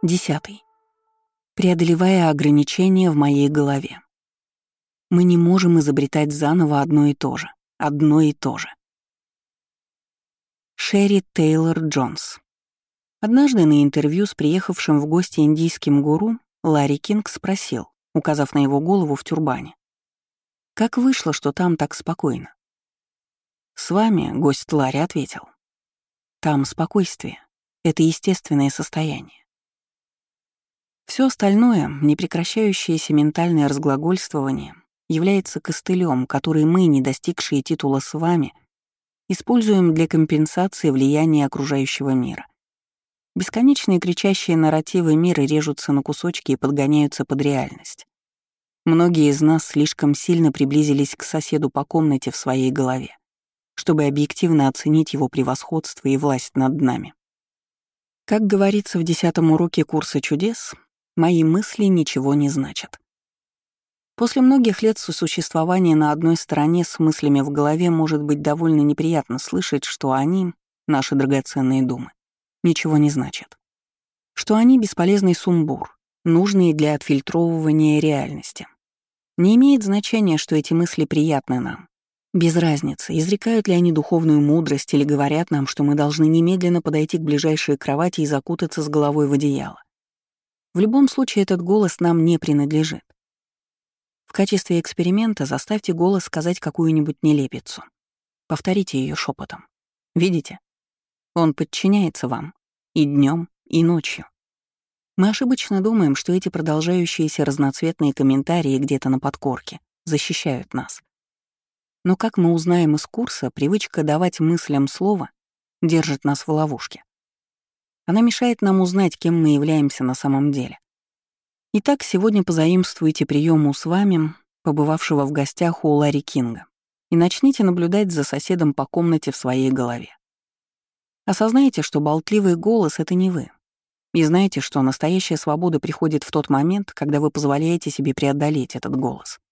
10. Преодолевая ограничения в моей голове. Мы не можем изобретать заново одно и то же. Одно и то же. Шерри Тейлор Джонс. Однажды на интервью с приехавшим в гости индийским гуру Ларри Кинг спросил, указав на его голову в тюрбане: «Как вышло, что там так спокойно?» «С вами», — гость Ларри ответил, — «там спокойствие. Это естественное состояние. Все остальное, непрекращающееся ментальное разглагольствование, является костылем, который мы, не достигшие титула с вами, используем для компенсации влияния окружающего мира. Бесконечные кричащие нарративы мира режутся на кусочки и подгоняются под реальность. Многие из нас слишком сильно приблизились к соседу по комнате в своей голове, чтобы объективно оценить его превосходство и власть над нами. Как говорится в 10-м уроке курса чудес, мои мысли ничего не значат. После многих лет сосуществования на одной стороне с мыслями в голове может быть довольно неприятно слышать, что они, наши драгоценные думы, ничего не значат. Что они бесполезный сумбур, нужный для отфильтровывания реальности. Не имеет значения, что эти мысли приятны нам. Без разницы, изрекают ли они духовную мудрость или говорят нам, что мы должны немедленно подойти к ближайшей кровати и закутаться с головой в одеяло. В любом случае этот голос нам не принадлежит. В качестве эксперимента заставьте голос сказать какую-нибудь нелепицу. Повторите ее шепотом. Видите? Он подчиняется вам и днем, и ночью. Мы ошибочно думаем, что эти продолжающиеся разноцветные комментарии где-то на подкорке защищают нас. Но, как мы узнаем из курса, привычка давать мыслям слово держит нас в ловушке. Она мешает нам узнать, кем мы являемся на самом деле. Итак, сегодня позаимствуйте прием с вами, побывавшего в гостях у Ларри Кинга, и начните наблюдать за соседом по комнате в своей голове. Осознайте, что болтливый голос — это не вы. И знайте, что настоящая свобода приходит в тот момент, когда вы позволяете себе преодолеть этот голос.